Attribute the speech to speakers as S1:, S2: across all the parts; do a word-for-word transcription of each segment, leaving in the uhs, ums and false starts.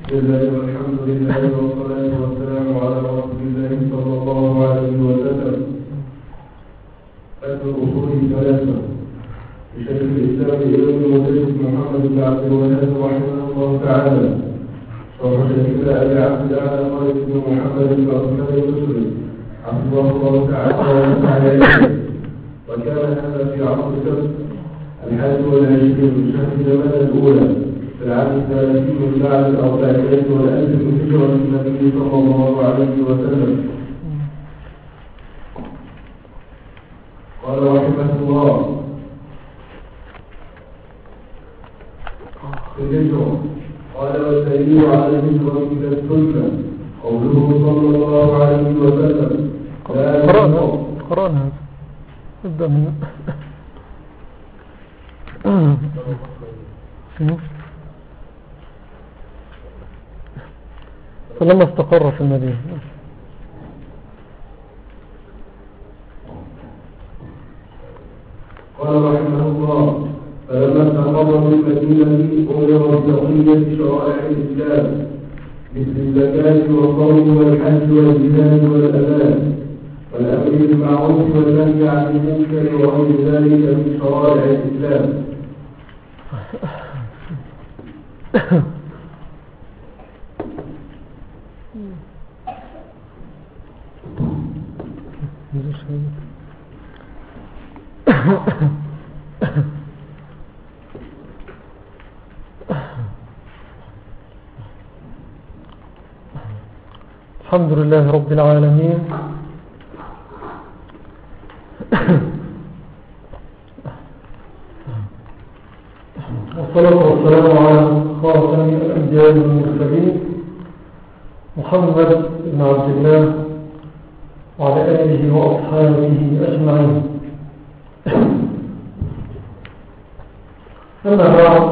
S1: بسم الله والحمد لله والصلاة والسلام على رسول الله صلى الله عليه وسلم. أهل الأصول ثلاثة لشيخ الإسلام ابن مسلم محمد بن عبد الوهاب رحمه الله تعالى، شرح شيخنا أبي عبد الأعلى خالد بن محمد بن عثمان المصري حفظه الله تعالى وتعالى. وكان هذا في عصر السبت الحادي والعشرين من شهر جماد الأولى في العام الثلاثين من بعد الأربعمائة والألف من هجرة النبي صلى الله عليه وسلم. قال رحمه الله في الهجرة، قال والدليل على الهجرة إلى السنة قوله صلى الله عليه وسلم
S2: قرأنا قرأنا ابدأ من فلما استقر في المدينة.
S1: قال رحمه الله فلما استقر في المدينة أمر ببقية شرائع الإسلام مثل الزكاة والصوم والحج والجهاد والأذان والأمر بالمعروف والنهي عن المنكر وغير ذلك من شرائع الإسلام.
S2: الحمد لله رب العالمين والصلاة والسلام على خاتم الأنبياء والمرسلين محمد بن عبد الله وعلى آله وأصحابه أجمعين. أما بعد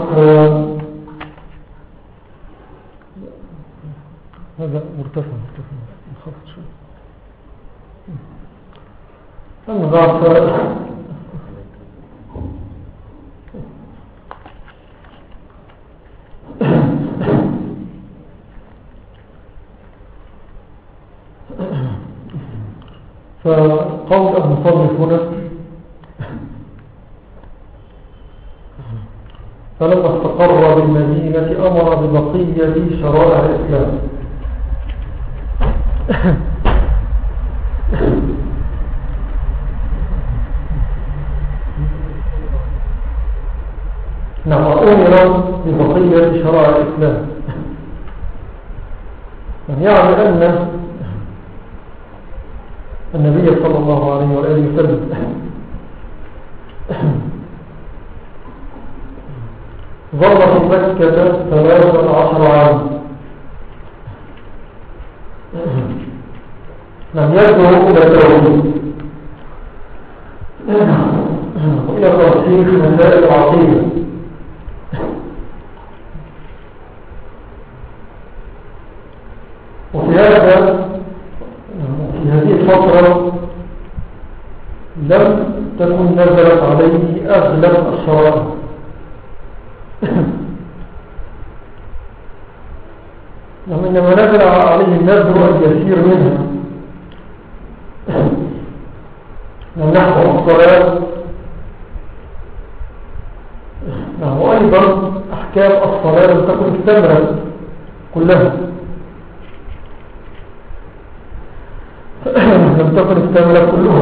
S2: هذا مرتفع مرتفع انخفض شوي. أما بعد فقول المصنف هنا فلما استقر بالمدينة أمر ببقية شرائع الإسلام. نعم، أمر ببقية شرائع الإسلام يعني أن النبي صلى الله عليه وآله وسلم ظل في مكة ثلاثة عشر عاما لم يدعو إلى التوحيد وإلى تصحيح مسائل العقيدة وفي هذا في هذه الفترة لم تكن نزلت عليه أغلب الشرائع إنما نزل عليه النذر اليسير منها نحو الصلاة وأيضا أحكام الصلاة لم تكن استمرت كلها لم تكن استمرت كلها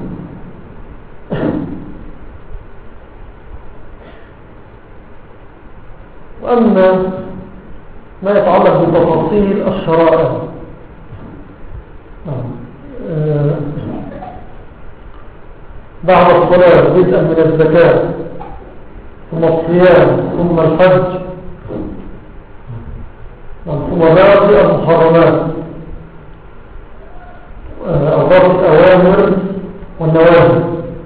S2: وأما ما يتعلق بتفاصيل الشرائع بعد الصلاة بدءا من الزكاة ثم الصيام ثم الحج ثم باقي المحرمات أضاف الأوامر والنواهي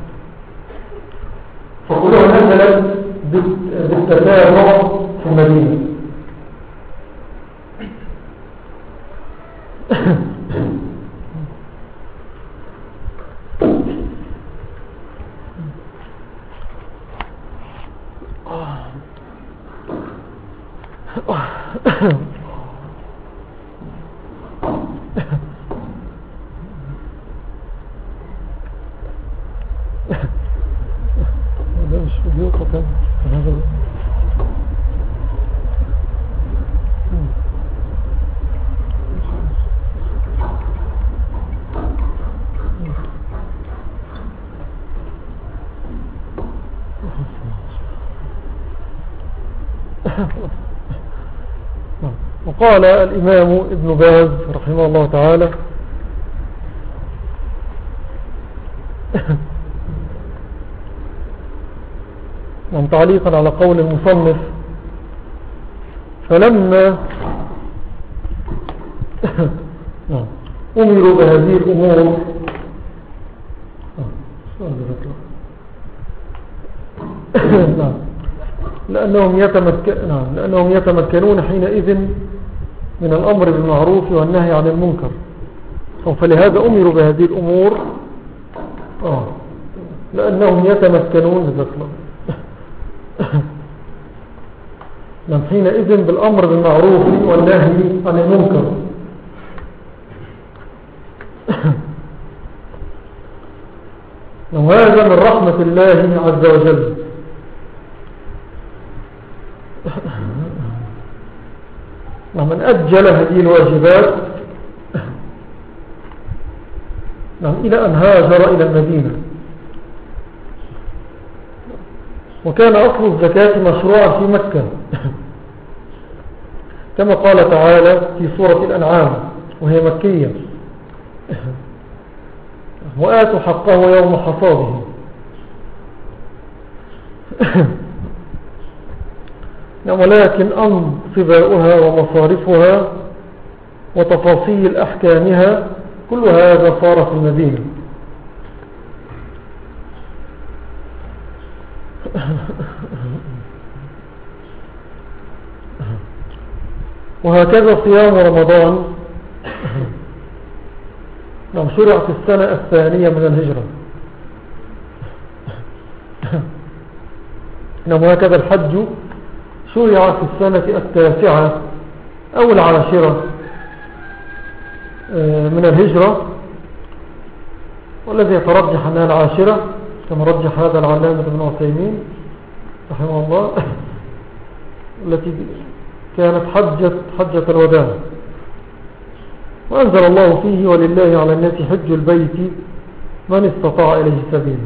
S2: فكلها نزلت بالتتابع في المدينة. ده مش فيديو كان هذا. وقال الإمام ابن باز رحمه الله تعالى من تعليقا على قول المصنف: فلما أمروا بهذه الأمور لأنهم, يتمكن لأنهم يتمكنون حينئذ من الأمر بالمعروف والنهي عن المنكر، فلهذا أمروا بهذه الأمور آه. لأنهم يتمكنون ذكرا من حينئذ بالأمر بالمعروف والنهي عن المنكر. وهذا من رحمة الله عز وجل، ومن أجل هذه الواجبات إلى أن هاجر إلى المدينة. وكان أصل الزكاة مشروعا في مكة كما قال تعالى في سورة الأنعام وهي مكية: وآتوا حقه يوم حصاده. ولكن أنصباؤها ومصارفها وتفاصيل أحكامها كل هذا صار في المدينة. وهكذا صيام رمضان شرع في السنة الثانية من الهجرة. وهكذا الحج شرع في السنة التاسعة أو العاشرة من الهجرة، والذي يترجح أنها العاشرة كما رجح هذا العلامة ابن عثيمين رحمه الله، التي كانت حجة, حجة الوداع. وأنزل الله فيه: ولله على الناس حج البيت من استطاع إليه سبيلا.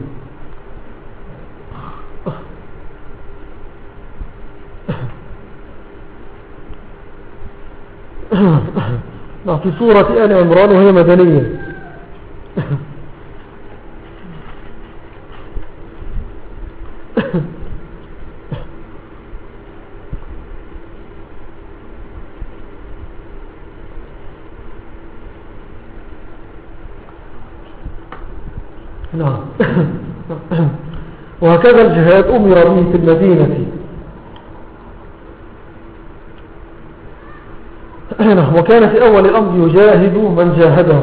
S2: في سورة آل عمران وهي مدنية. نعم. وهكذا الجهاد أمر به في المدينة، وكان في أول الأمر يجاهد من جاهده،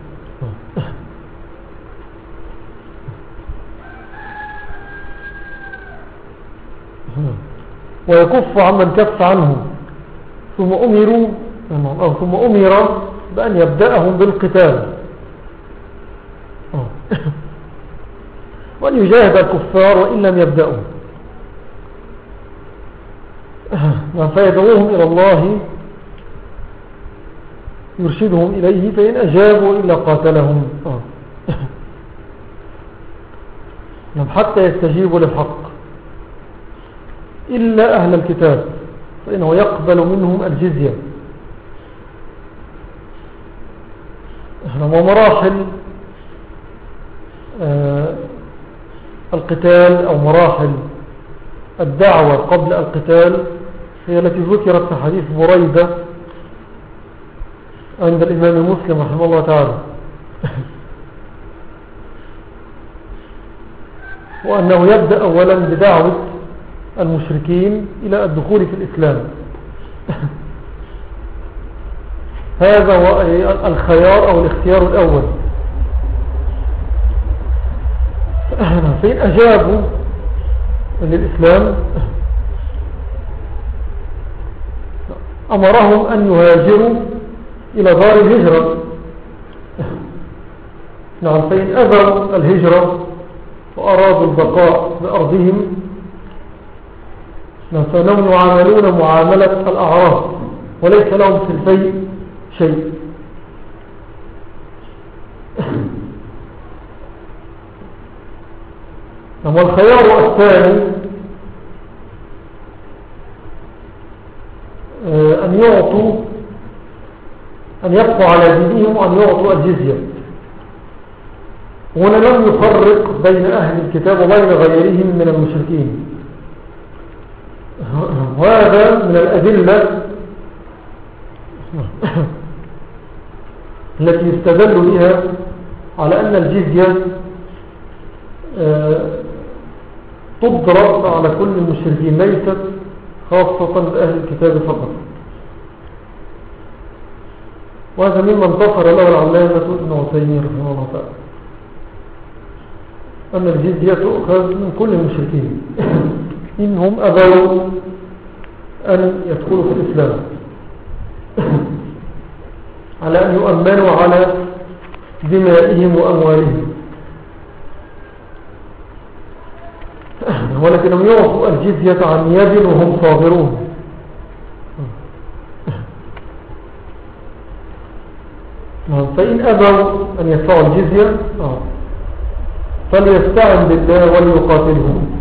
S2: ويكف عمن كف عنه، ثم أمروا أو ثم أمر بأن يبدأهم بالقتال، وأن يجاهد الكفار وإن لم يبدأوا، فيدعوهم إلى الله يرشدهم إليه، فإن أجابوا إلا قاتلهم حتى يستجيبوا للحق إلا أهل الكتاب فإنه يقبل منهم الجزية. ومراحل القتال أو مراحل الدعوة قبل القتال هي التي ذكرت في حديث بريدة عند الإمام مسلم رحمه الله تعالى، وأنه يبدأ أولا بدعوة المشركين إلى الدخول في الإسلام. هذا هو الخيار أو الاختيار الأول. فإن أجابوا للإسلام أمرهم أن يهاجروا إلى دار الهجرة. نعم. فإن أبوا الهجرة وأرادوا البقاء بأرضهم فإنهم يعاملون معاملة الأعراض وليس لهم في البيع شيء. والخيار الثاني أن يعطوا أن يبقوا على دينهم وأن يعطوا الجزية. هنا لم يفرق بين أهل الكتاب وبين غيرهم من المشركين، وهذا من الأدلة التي يستدل بها على أن الجزية تضرب على كل المشركين ليست خاصة بأهل الكتاب فقط. وهذا مما انتصر له العلامة ابن عثيمين رحمه الله تعالى، أن الجزية تؤخذ من كل المشركين إنهم أبوا أن يدخلوا في الإسلام على أن يؤمنوا على دمائهم وأموالهم، ولكنهم يعطوا الجزية عن يد وهم صاغرون. فإن أبوا أن يدفعوا الجزية فليستعن بالله وليقاتلهم.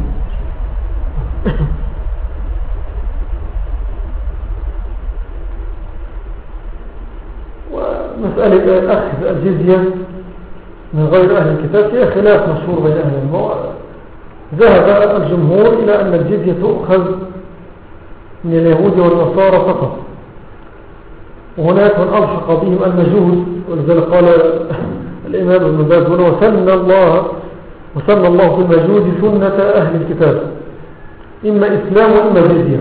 S2: ومسألة أخذ الجزية من غير أهل الكتاب فيها خلاف مشهور بين أهل الموضوع. ذهب الجمهور إلى أن الجزية تؤخذ من اليهود والنصارى فقط، وهناك من ألحق بهم المجوس، ولذلك قال الإمام ابن باز هنا وسن الله وسن الله في المجوس سنة أهل الكتاب إما إسلام وإما جزية.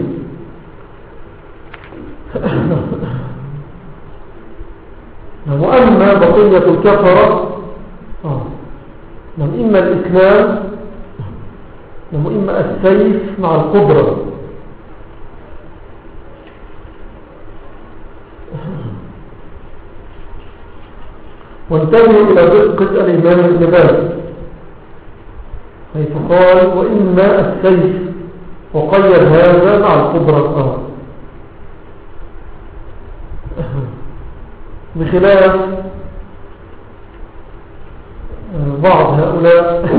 S2: وأما بقية الكفرة إما الإسلام وإما السيف مع القدرة. وانتبهوا إلى دقة الإمام ابن باز حيث قال وإما السيف وقيد هذا مع القدرة، بخلاف بعض هؤلاء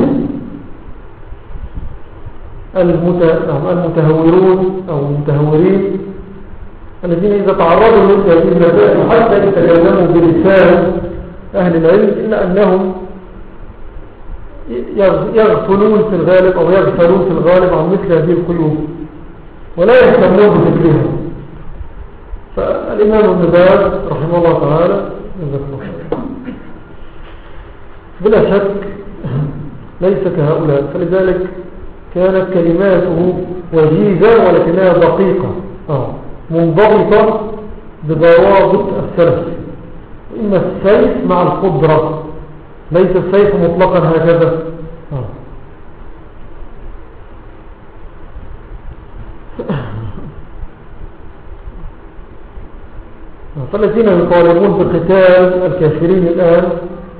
S2: المتهورون أو المتهورين الذين إذا تعرضوا لهذه المسائل حتى يتكلموا بلسان أهل العلم إلا أنهم يغفلون في الغالب أو يغفلون في الغالب عن مثل هذه القيود ولا يهتمون بذكرها. فالإمام ابن باز رحمه الله تعالى بلا شك ليس كهؤلاء، فلذلك كانت كلماته وجيزة ولكنها دقيقة منضبطة بضوابط السلف. إما السيف مع القدرة، ليس السيف مطلقا هكذا. فالذين يطالبون بقتال الكافرين الآن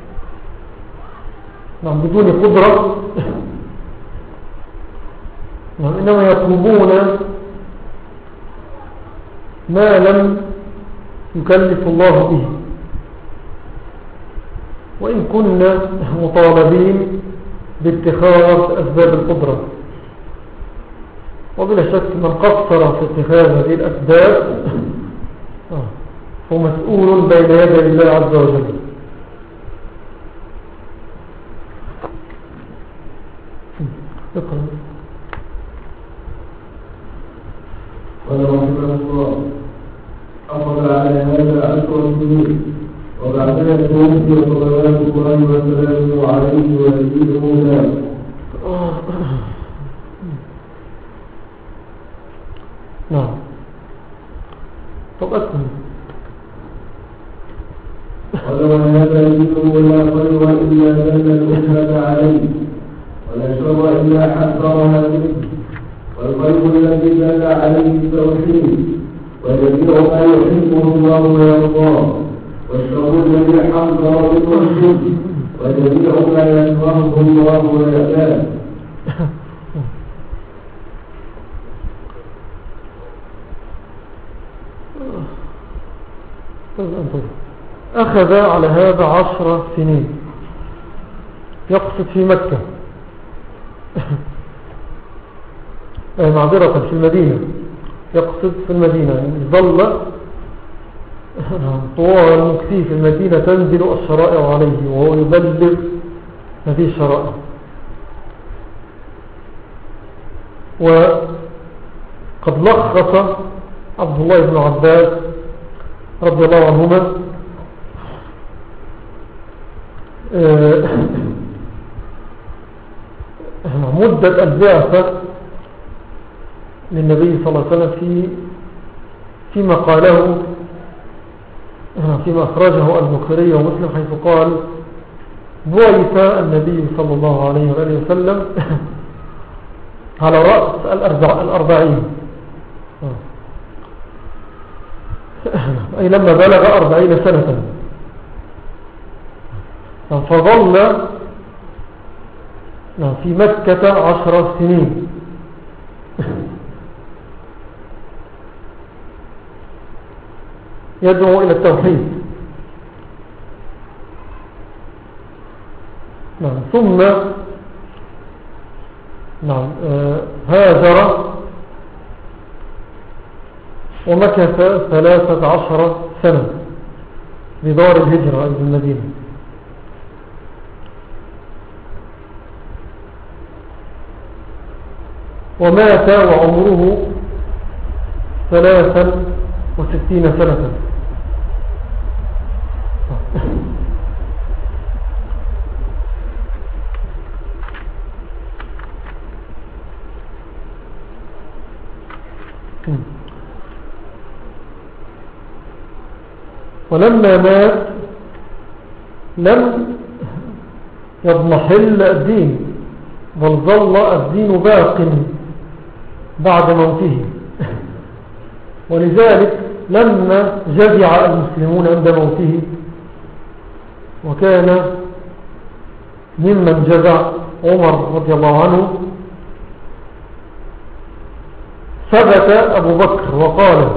S2: نعم بدون قدرة نعم إنما يطلبون ما لم يكلف الله به، وإن كنا مطالبين باتخاذ أسباب القدرة. وبلا شك من قصر في اتخاذ هذه الأسباب هو مسؤول بين يدي الله عز وجل.
S1: قال رحمه الله أخذ على هذا عشر سنين وبعدها توفي صلوات الله وسلامه عليه ويزيده ذلك.
S2: نعم. طب أكمل.
S1: ولو هذا الذكر ولا خير إلا دل الأمة عليه ولا شر إلا حذرها منه، والخير الذي دل عليه التوحيد ويذكر ما يحبه الله ويرضاه، والشر الذي حذر منه الشرك ويذكر ما يكرهه الله ويألاه.
S2: أخذ على هذا عشر سنين، يقصد في مكة معذرة في المدينة، يقصد في المدينة، يعني ظل طوال مكثيه في المدينة تنزل الشرائع عليه وهو يبلغ هذه الشرائع. وقد لخص عبد الله بن عباس رضي الله عنهما مدة البعثة للنبي صلى الله عليه وسلم في فيما قاله فيما أخرجه البخاري ومسلم، حيث قال: بعث النبي صلى الله عليه وآله وسلم على رأس الأربعين، أي لما بلغ أربعين سنة، فظل في مكة عشر سنين. يدعو إلى التوحيد. نعم. ثم نعم آه هاجر ومكث ثلاثة عشر سنة بدار الهجرة إلى المدينة. ومات وعمره ثلاثا وستين سنة. ولما مات لم يضمحل الدين، بل ظل الدين باق بعد موته. ولذلك لما جزع المسلمون عند موته، وكان ممن جزع عمر رضي الله عنه، ثبت أبو بكر وقال: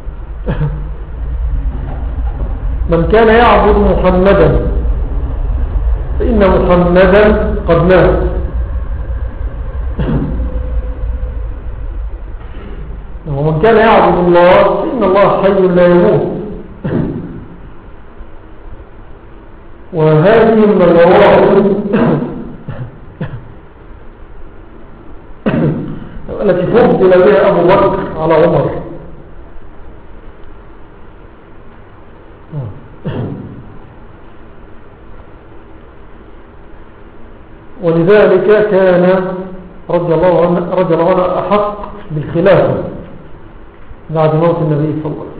S2: من كان يعبد محمدا فإن محمدا قد مات. ومن كان يعبد الله فإن الله حي لا يموت. وهذه من الروابط التي فضل بها أبو بكر على عمر. ولذلك كان رضي الله عنه, رضي الله عنه أحق بالخلافة بعد موت النبي صلى الله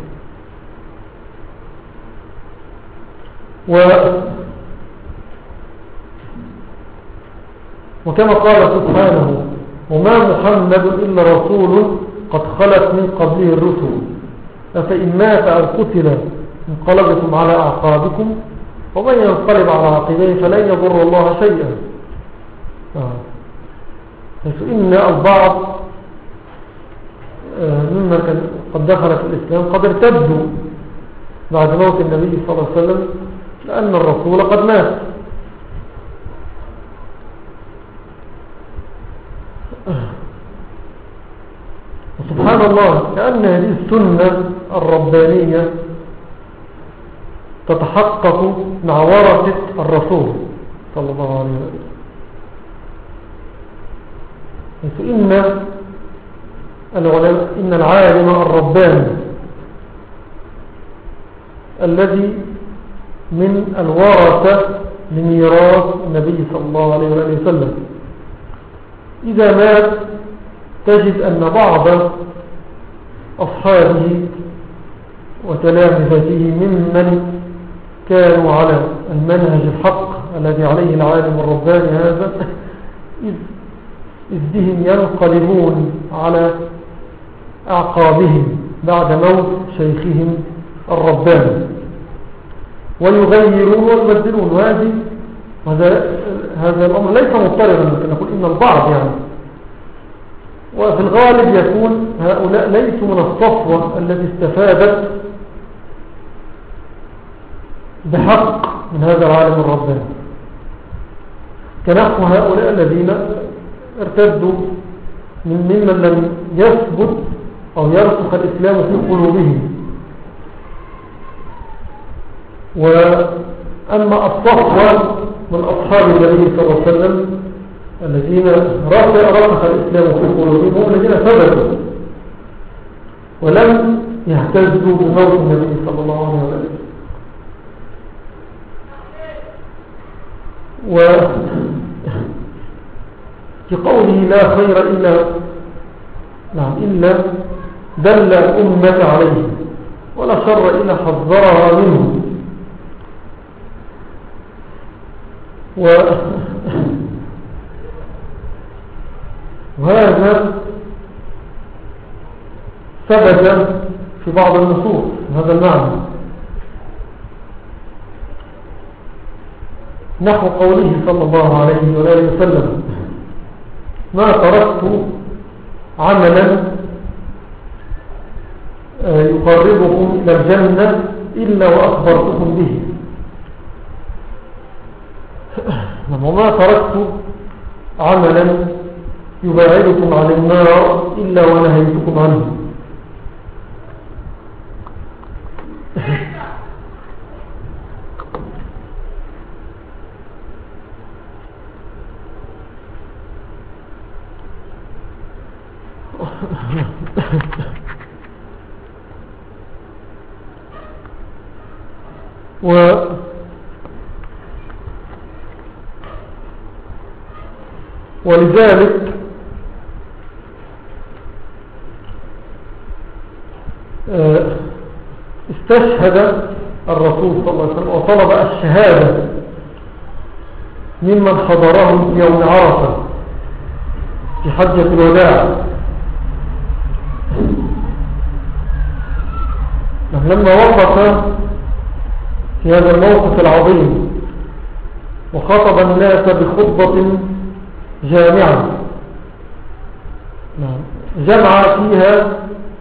S2: عليه وسلم. وكما قال سبحانه: وما محمد إلا رسول قد خلت من قبله الرسل أفإن مات أو قتل انقلبتم على أعقابكم ومن ينقلب على عقبيه فلن يضر الله شيئا. حيث إن البعض مما كان قد دخل في الإسلام قد ارتدوا بعد موت النبي صلى الله عليه وسلم لأن الرسول قد مات. وسبحان الله، كأن هذه السنة الربانية تتحقق مع ورثة الرسول صلى الله عليه وسلم. إن إن العالم الرباني الذي من الورثة لميراث النبي صلى الله عليه وسلم إذا مات تجد أن بعض أصحابه وتلامذته ممن كانوا على المنهج الحق الذي عليه العالم الرباني هذا إذ بهم ينقلبون على أعقابهم بعد موت شيخهم الرباني ويغيرون ويبدلون. وهذه هذا هذا الأمر ليس مضطردا، لكن نقول إن البعض يعني، وفي الغالب يكون هؤلاء ليسوا من الصفوة التي استفادت بحق من هذا العالم الرباني، كنحو هؤلاء الذين ارتدوا ممن لم يثبت أو يرسخ الإسلام في قلوبهم. وأما الصفوة من أصحاب النبي صلى الله عليه وسلم الذين رسخ الإسلام في قلوبهم هم الذين ثبتوا ولم يهتزوا بموت النبي صلى الله عليه وسلم. وفي قوله لا خير إلا نعم إلا دل الأمة عليه ولا شر إلا حذرها منه. و وهذا ثبت في بعض النصوص هذا المعنى، نحو قوله صلى الله عليه وآله وسلم ما تركت عملا يقربكم إلى الجنة إلا وأخبرتكم به، وما تركت عملا يباعدكم عن النار إلا ونهيتكم عنه. و ولذلك استشهد الرسول صلى الله عليه وسلم وطلب الشهادة ممن حضره يوم عرفة في حجة الوداع، لما وقف في هذا الموقف العظيم وخطب الناس بخطبة جامعة جمع فيها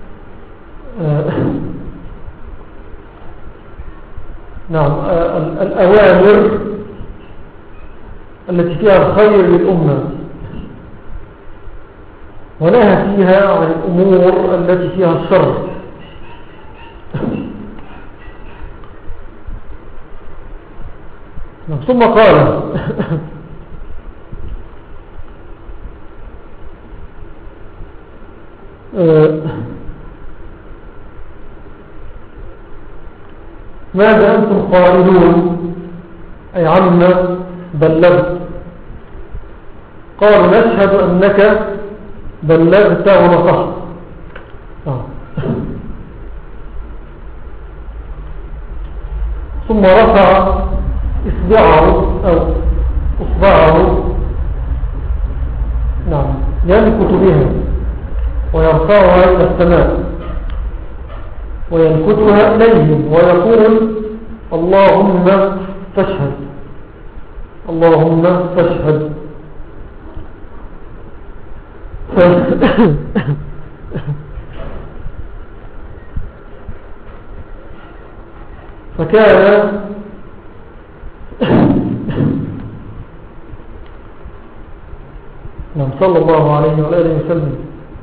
S2: نعم الأوامر التي فيها الخير للأمة، ونهى فيها عن الأمور التي فيها الشر. ثم قال ماذا أنتم قائلون أي عما بلغت؟ قالوا نشهد أنك بلغت ونصحت. ثم رفع إصبعه أو إصبعه نعم ينكت بها ويرفعها إلى السماء وينكتها إليهم ويقول اللهم فاشهد اللهم فاشهد. فكان صلى الله عليه وآله وسلم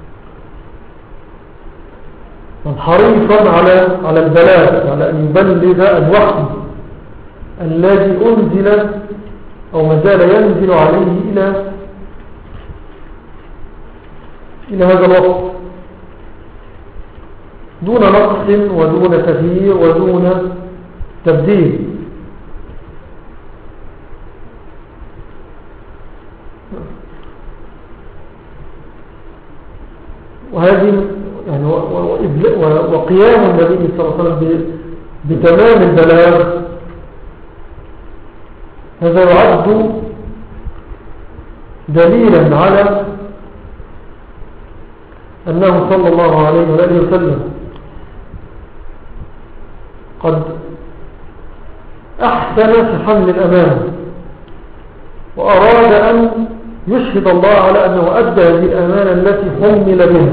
S2: حريصا على على البلاغ، على أن يبلغ الوحي الذي أنزل أو ما زال ينزل عليه إلى إلى هذا الوقت دون نقص ودون تغيير ودون تبديل. وهذه يعني وقيام النبي صلى الله عليه وسلم بتمام البلاغ هذا يعد دليلا على أنه صلى الله عليه وآله وسلم قد أحسن في حمل الأمانة وأراد أن يشهد الله على أنه أدى هذه الأمانة التي حمل بها،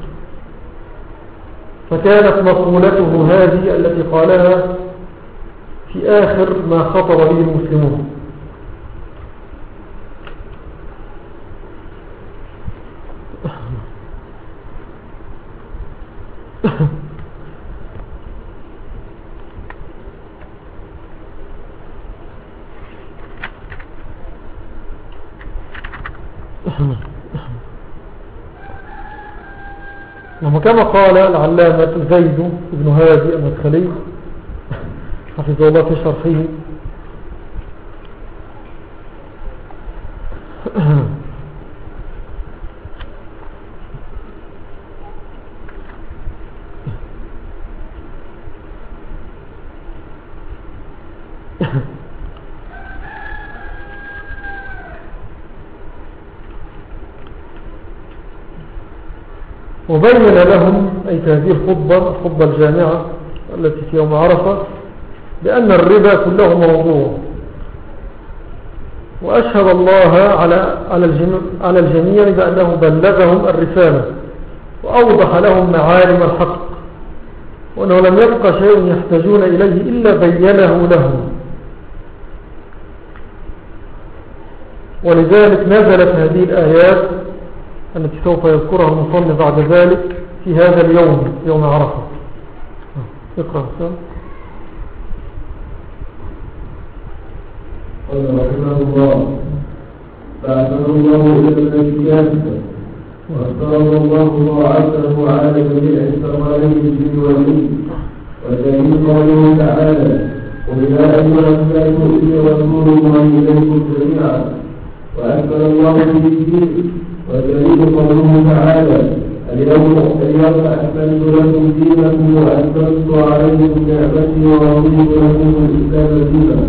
S2: فكانت مقولته هذه التي قالها في آخر ما خطر به المسلمون. وكما قال العلامة زيد بن هادي المدخلي حفظه الله في شرحه: وبين لهم أي هذه الخطبة الخطبة الجامعة التي في يوم عرفة بأن الربا كله موضوع، وأشهد الله على على الجميع بأنه بلغهم الرسالة وأوضح لهم معالم الحق، وأنه لم يبقى شيء يحتاجون إليه إلا بينه لهم. ولذلك نزلت هذه الآيات التي سوف يذكرها المصنف بعد ذلك في هذا اليوم، يوم عرفة. اقرأ سام.
S1: قال رحمه الله: فأعتبر الله إلى الكتاب وافترض الله طاعته على جميع الثقلين الجن والإنس، ودليل قوله تعالى: قل يا أيها الناس إني رسول الله إليكم جميعا. وأكبر الله به الدين، ودليل قوله تعالى: اليوم اليوم أكملت لكم دينكم وأتممت عليكم نعمتي ورضيت لكم الإسلام دينا.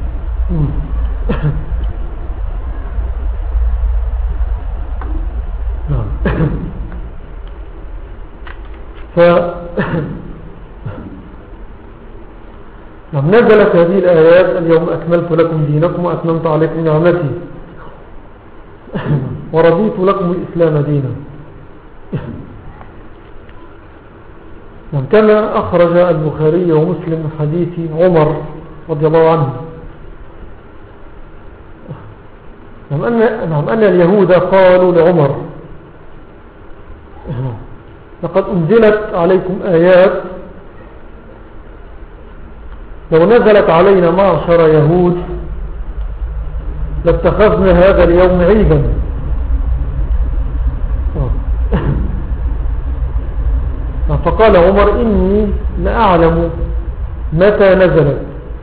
S2: ف نزلت هذه الآيات: اليوم أكملت لكم دينكم وأتممت عليكم نعمتي ورضيت لكم الإسلام دينا. كما أخرج البخاري ومسلم من حديث عمر رضي الله عنه نعم أن, نعم أن اليهود قالوا لعمر: لقد أنزلت عليكم آيات لو نزلت علينا معشر يهود لاتخذنا هذا اليوم عيدا. فقال عمر: إني لأعلم متى نزلت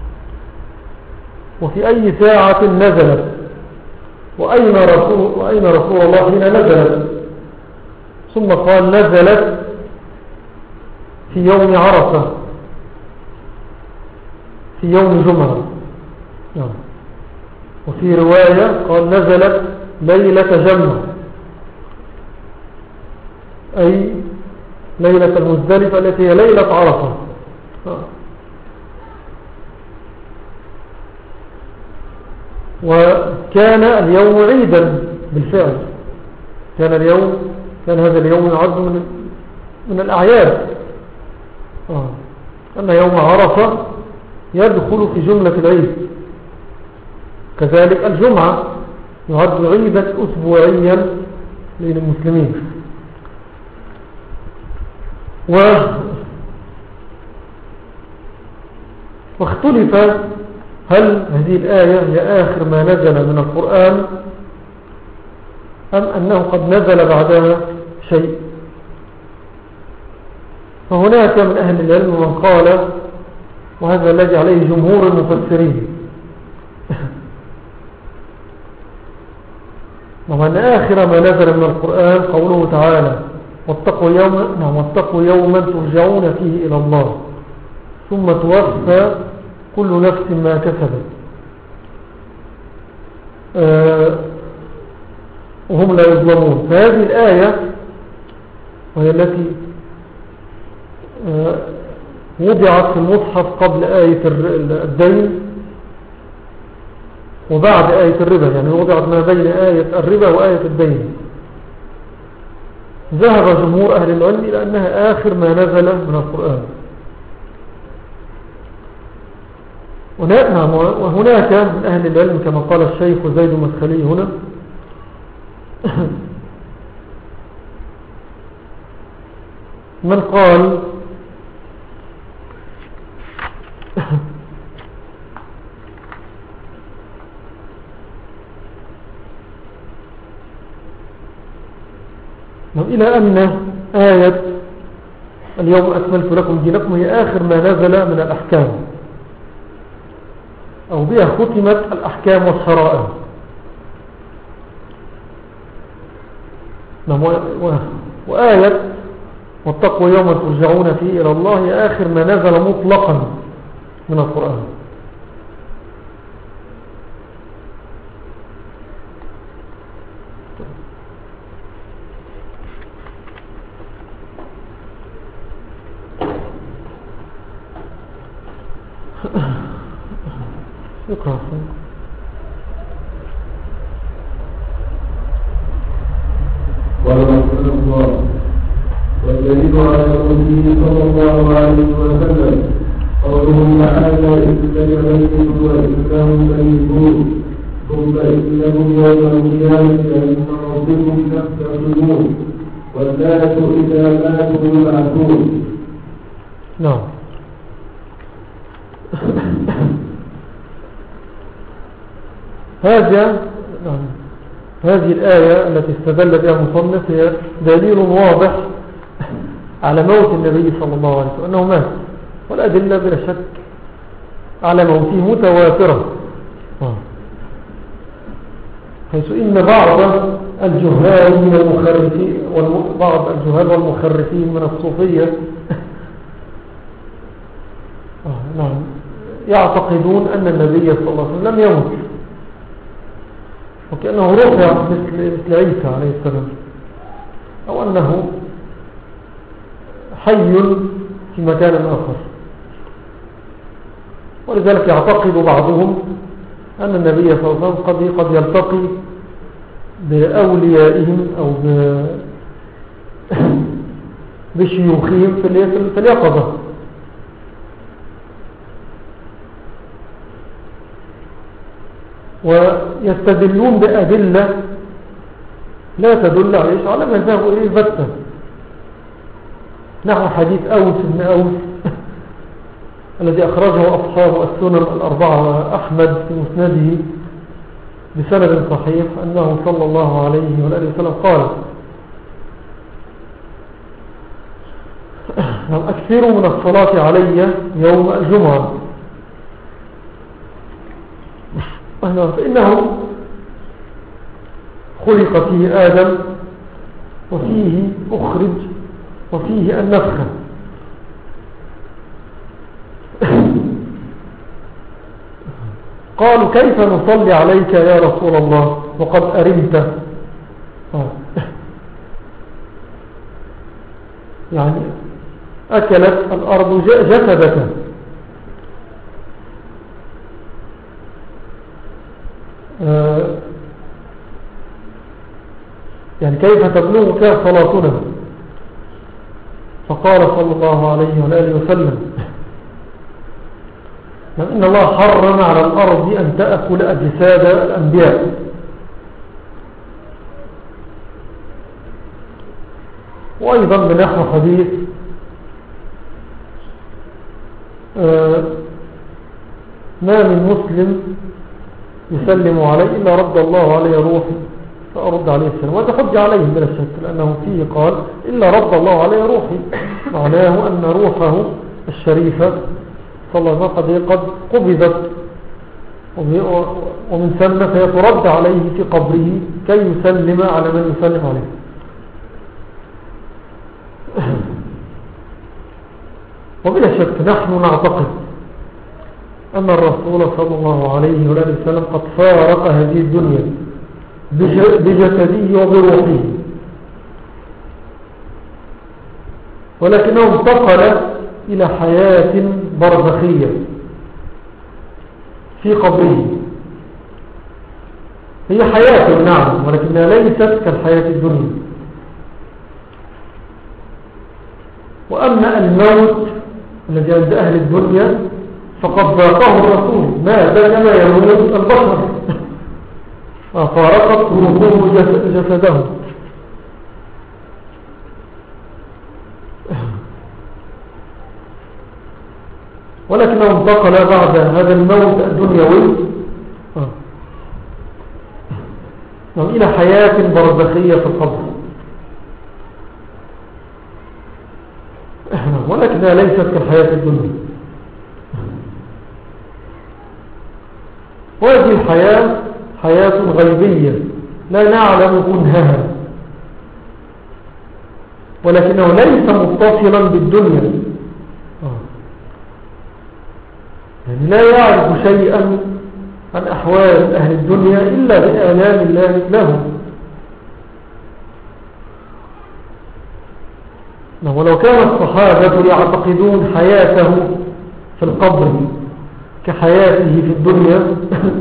S2: وفي أي ساعة نزلت وأين رسول, وأين رسول الله حين نزلت. ثم قال: نزلت في يوم عرفة في يوم جمعة. وفي رواية قال: نزلت ليلة جمع، أي ليلة المزدلفة التي هي ليلة عرفة. وكان اليوم عيدا بالفعل، كان اليوم كان هذا اليوم يعد من من الأعياد، آه. أن يوم عرفة يدخل في جملة العيد. كذلك الجمعة يعد عيدا أسبوعيا للمسلمين. و واختلف هل هذه الآية هي آخر ما نزل من القرآن أم أنه قد نزل بعدها شيء. فهناك من أهل العلم من قال، وهذا الذي عليه جمهور المفسرين، وأن آخر ما نزل من القرآن قوله تعالى: واتقوا يوما نعم واتقوا يوما ترجعون فيه إلى الله ثم توفى كل نفس ما كسبت آه وهم لا يظلمون. فهذه الآية وهي التي آه وضعت في المصحف قبل آية الدين وبعد آية الربا، يعني وضعت ما بين آية الربا وآية الدين. ذهب جمهور أهل العلم إلى أنها آخر ما نزل من القرآن. وهناك من أهل العلم كما قال الشيخ زيد المدخلي هنا من قال إلى أن آية اليوم أكملت لكم دينكم هي آخر ما نزل من الأحكام، أو بها ختمت الأحكام والشرائع. وآية واتقوا يوما ترجعون فيه إلى الله هي آخر ما نزل مطلقا من القرآن. اقرأ.
S1: والدليل على قوله صلى الله عليه وسلم قوله تعالى إنك ميت وإنهم ميتون ثم إنهم يوم القيامة عند ربكم تختصمون والناس إذا ماتوا يبعثون.
S2: نعم. هذا هذه الآية التي استدل بها المصنف هي دليل واضح على موت النبي صلى الله عليه وسلم أنه مات، والأدلة بلا شك على موته متواترة، حيث إن بعض الجهال من المخرفين وبعض الجهال والمخرفين من الصوفية نعم يعتقدون أن النبي صلى الله عليه وسلم لم يمت، وكأنه رفع مثل, مثل عيسى عليه السلام، أو أنه حي في مكان آخر. ولذلك يعتقد بعضهم أن النبي صلى الله عليه وسلم قد, قد يلتقي بأوليائهم أو بشيوخهم في اليقظة، ويستدلون بأدلة لا تدل عليه على ما ذهبوا إليه البتة، نحو حديث أوس بن أوس الذي أخرجه أصحاب السنن الأربعة أحمد في مسنده بسند صحيح أنه صلى الله عليه وآله وسلم قال أكثروا من الصلاة علي يوم الجمعة فإنه خلق فيه آدم وفيه أخرج وفيه النفخة. قالوا كيف نصلي عليك يا رسول الله وقد أرمت؟ يعني أكلت الأرض جسدك. يعني كيف تبلغك صلاتنا؟ فقال صلى الله عليه وآله وسلم إن الله حرم على الأرض أن تأكل أجساد الأنبياء، وأيضا بنحو حديث ما من مسلم يسلم عليه إلا رد الله عليه روحي فأرد عليه السلام، وتحج عليهم بلا شك، لأنه فيه قال إلا رد الله عليه روحي، معناه أن روحه الشريفة صلى الله عليه وسلم قد قبضت، ومن ثم فيترد عليه في قبره كي يسلم على من يسلم عليه. وبلا شك نحن نعتقد أن الرسول صلى الله عليه وسلم قد فارق هذه الدنيا بجسده وبروحه، ولكنه انتقل إلى حياة برزخية في قبره، هي حياة نعم، ولكنها ليست كالحياة الدنيا. وأما الموت الذي عند أهل الدنيا فقد ذاقه الرسول، ما بينما يموت البشر فارقت روحه جسده. ولكنه انتقل بعد هذا الموت الدنيوي إلى حياة برزخية في القبر، ولكنها ليست كالحياة الدنيا. وهذه الحياة حياة غيبية لا نعلم كنهها، ولكنه ليس متصلا بالدنيا، يعني لا يعرف شيئا عن أحوال أهل الدنيا إلا بآلام الله له. ولو كان الصحابة يعتقدون حياته في القبر كحياته في الدنيا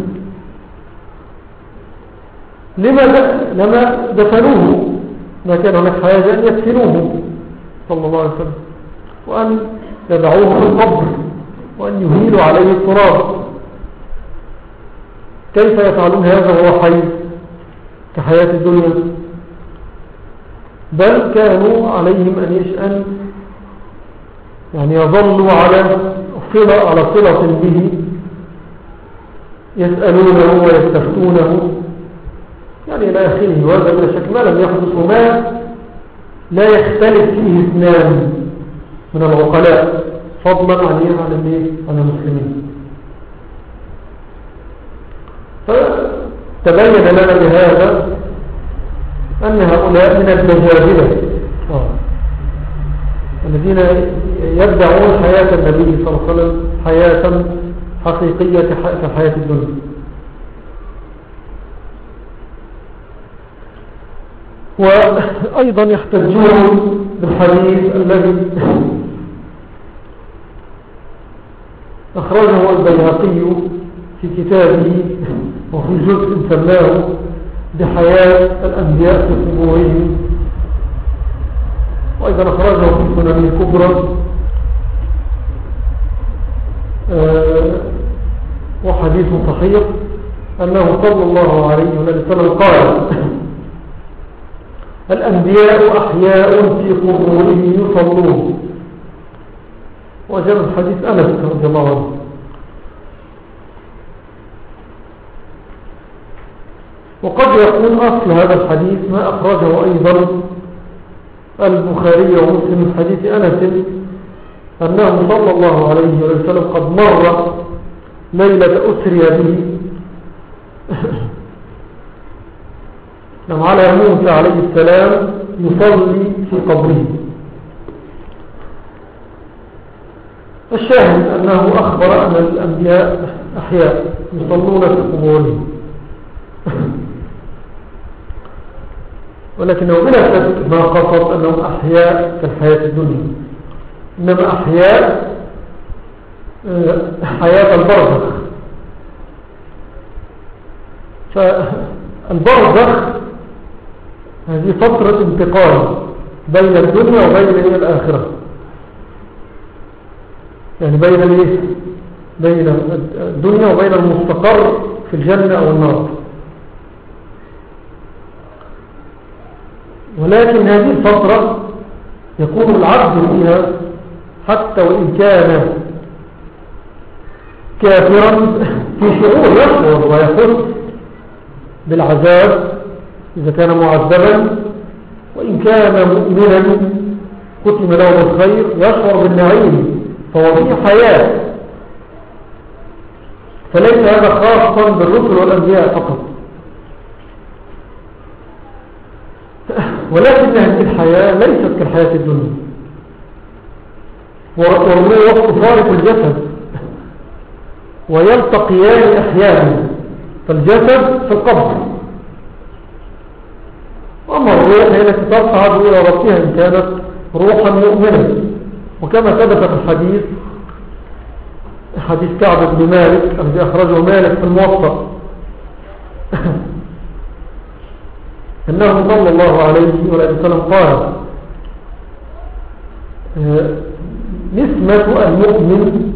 S2: لما دفنوه، ما كان هناك حاجة أن يدفنوه صلى الله عليه وسلم، وأن يدعوه في القبر، وأن يهيلوا عليه التراب. كيف يفعلون هذا وهو حي كحياة الدنيا؟ بل كانوا عليهم أن يشأن يعني يظلوا على صلة على صلة به، يسألونه ويستفتونه يعني إلى آخره. وهذا بلا شك ما لم يحدث وما لا يختلف فيه اثنان من العقلاء فضلا عن عن المسلمين. فتبين لنا بهذا أن هؤلاء من الدجاجلة الذين يدعون حياة النبي صلى الله عليه وسلم حياة حقيقية كحياة الدنيا. وأيضا يحتجون بالحديث الذي أخرجه البيهقي في كتابه وفي جزء سماه بحياة الأنبياء في قبورهم، وأيضا أخرجه في السنن الكبرى. أه وحديث صحيح أنه صلى الله عليه وسلم قال: الأنبياء أحياء في قبورهم يصلون. وجاء الحديث أنس رضي الله عنه. وقد يكون أصل هذا الحديث ما أخرجه أيضا البخاري ومسلم من حديث أنس أنه صلى الله عليه وسلم قد مر ليلة أسري به على موسى عليه السلام يصلي في قبره. الشاهد أنه أخبر أن الأنبياء أحياء يصلون في قبورهم، ولكنه بلا شك ما قصد أنهم أحياء كالحياة الدنيا، إنما أحياء حياة البرزخ. فالبرزخ هذه فترة انتقال بين الدنيا وبين الآخرة، يعني بين الايه بين الدنيا وبين المستقر في الجنة أو النار. ولكن هذه الفترة يكون العبد فيها حتى وإن كان كافرا في شعور يشعر ويحس بالعذاب إذا كان معذبا، وإن كان مؤمنا ختم له الخير يشعر بالنعيم، فهو في حياة. فليس هذا خاصا بالرسل والأنبياء فقط، ولكن هذه الحياة ليست كالحياة الدنيا. والروح فارق الجسد ويلتقيان أحيانا، فالجسد في القبر، وأما الروح هي التي تصعد إلى ربها إن كانت روحا مؤمنة. وكما ثبت في الحديث حديث كعب بن مالك الذي أخرجه مالك في الموطأ أنه صلى الله عليه وسلم قال نسمة المؤمن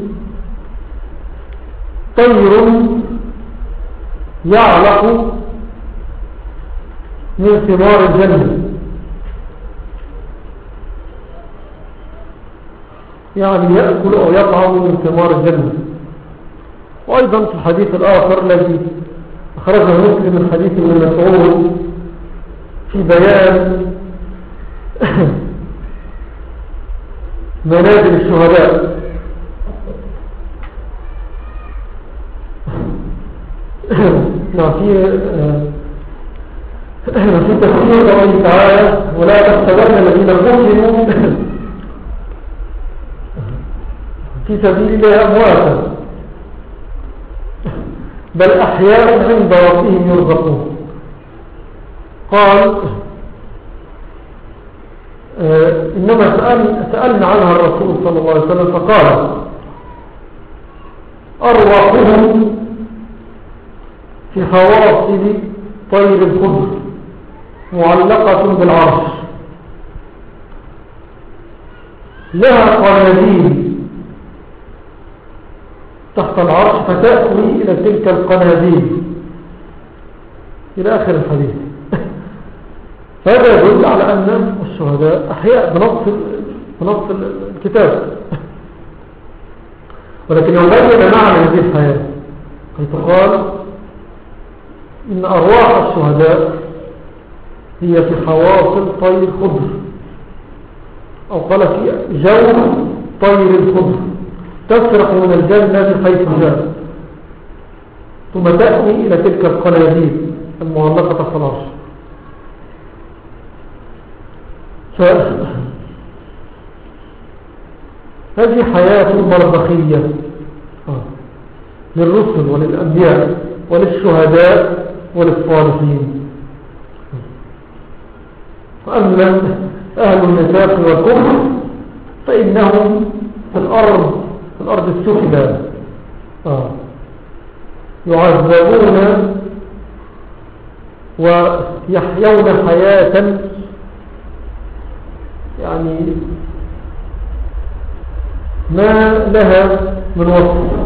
S2: طير يعلق من ثمار الجنة، يعني يأكل أو يطعم من ثمار الجنة. وأيضا في الحديث الآخر الذي أخرجه مسلم من حديث ابن مسعود في بيان منازل الشهداء، في في تفسير قوله تعالى ولا تحسبن الذين قتلوا في سبيل الله أمواتا بل أحياء عند ربهم يرزقون. قال آه إنما سأل سألنا عنها الرسول صلى الله عليه وسلم فقال أرواحهم في حواصل طير الخضر معلقة بالعرش لها قناديل تحت العرش فتأوي إلى تلك القناديل إلى آخر الحديث. فهذا يدل على أن الشهداء أحياء بنص بنص الكتاب، ولكن يبين معنى هذه الحياة حيث قال إن أرواح الشهداء هي في حواصل طير خضر، أو قال في جو طير الخضر تسرح من الجنة حيث جاء ثم تأوي إلى تلك القناديل المعلقة في العرش. هذه حياة برزخية للرسل وللأنبياء وللشهداء وللصالحين. وأما أهل النفاق والكفر فإنهم في الأرض في الأرض السفلى آه. يعذبون ويحيون حياة يعني ما لها من وصف،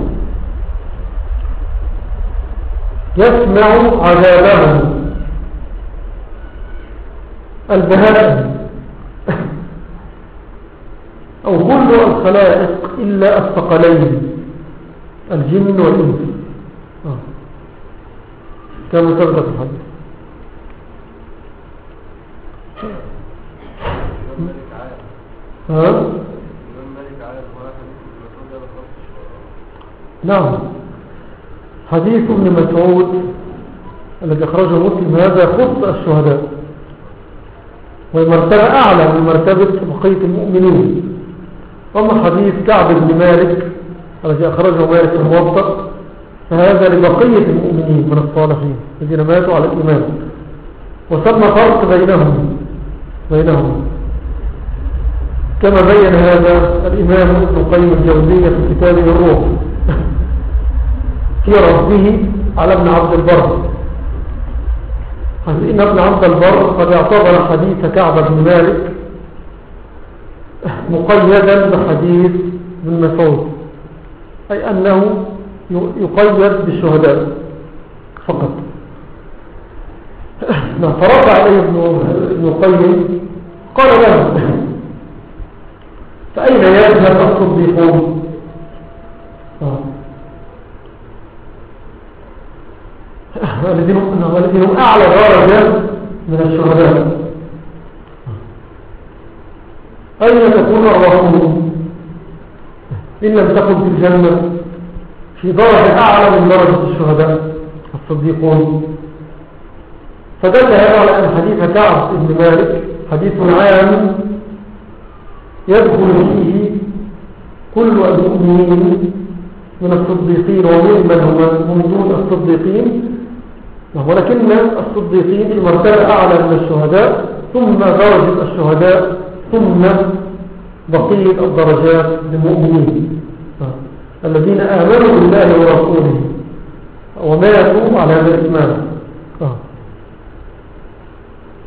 S2: يسمع عذابهم البهائم أو كل الخلائق إلا الثقلين الجن والإنس آه. كما سبق في الحديث. ها؟ نعم، حديث ابن مسعود الذي أخرجه مسلم هذا يخص الشهداء ومرتبة أعلى من مرتبة بقية المؤمنين. أما حديث كعب بن مالك الذي أخرجه مالك في الموطأ فهذا لبقية المؤمنين من الصالحين الذين ماتوا على الإيمان، وسمى فرق بينهم بينهم كما بين هذا الإمام ابن القيم الجوزية في كتابه الروح في رده على ابن عبد البر. إن ابن عبد البر قد اعتبر حديث كعب بن مالك مقيدا بحديث ابن مسعود، أي أنه يقيد بالشهداء فقط. فرد عليه ابن القيم قال له فأين يذهب الصديقون؟ والذين هم أعلى درجة من الشهداء، أين تكون أرواحهم إن لم تكن في الجنة في درجة أعلى من درجة الشهداء الصديقون؟ فدل هذا على أن حديث كعب بن مالك حديث عام يدخل فيه كل المؤمنين من الصديقين وممن هم من دون الصديقين، ولكن الصديقين في مرتبة أعلى من الشهداء، ثم درجة الشهداء، ثم بقية الدرجات للمؤمنين الذين آمنوا بالله ورسوله وماتوا على هذا الإيمان.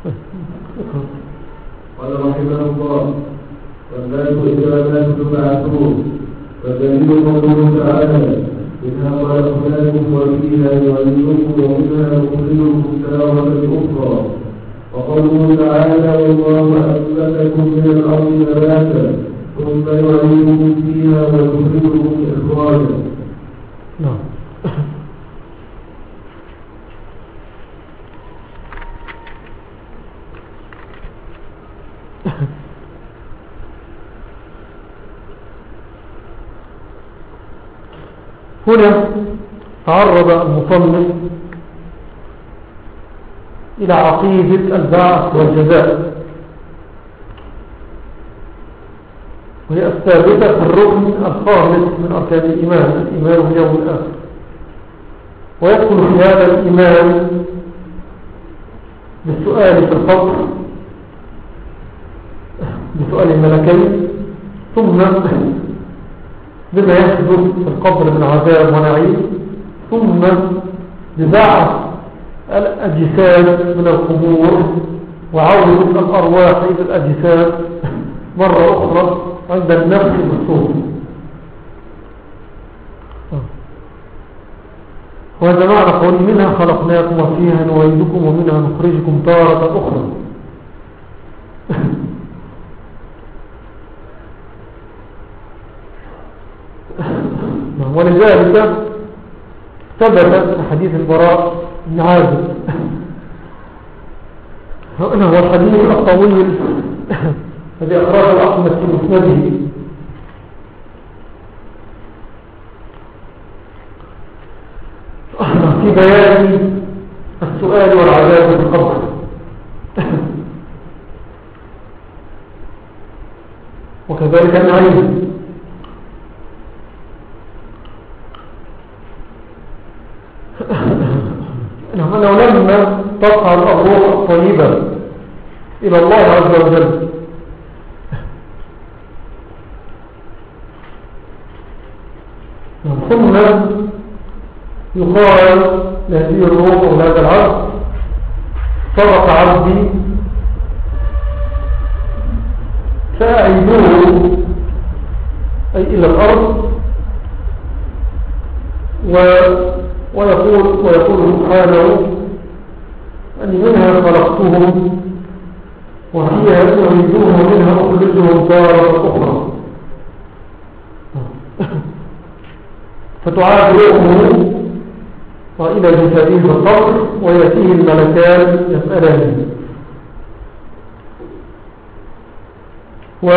S1: قال رحمه الله: والناس إذا الناس تبعثون، فدليل قوله تعالى: منها خلقناكم وفيها نعيدكم ومنها نخرجكم تارة أخرى. وقوله تعالى: والله أنبتكم من الأرض نباتا ثم يعيدكم فيها ويخرجكم إخراجا.
S2: نعم. هنا تعرض المصنف إلى عقيدة البعث والجزاء، وهي الثابتة في الركن الخامس من أركان الإيمان، الإيمان باليوم الآخر. ويدخل في هذا الإيمان بالسؤال في القبر، بسؤال الملكين، ثم بما يحدث في القبر من عذاب ونعيم، ثم ببعث الأجساد من القبور وعودة الأرواح إلى الأجساد مرة أخرى عند النفس بالصور. وهذا معنى قول: منها خلقناكم وفيها نعيدكم ومنها نخرجكم تارة أخرى. ولذلك ثبت في حديث البراء بن عازب، هو الحديث الطويل الذي أخرجه أحمد في مسنده، في بيان السؤال والعذاب في القبر. وكذلك النعيم. أنه لما تصعد الروح الطيبة إلى الله عز وجل ثم يقال لهذه الروح ولهذا العبد: صدق عبدي فأعيدوه، أي إلى الأرض. و ويقول, ويقول سبحانه: أني منها خلقتهم وفيها أعيدوهم ومنها أخرجهم تارة أخرى. فتعاد روحه إلى جسده في القبر، ويأتيه الملكان يسألانه. و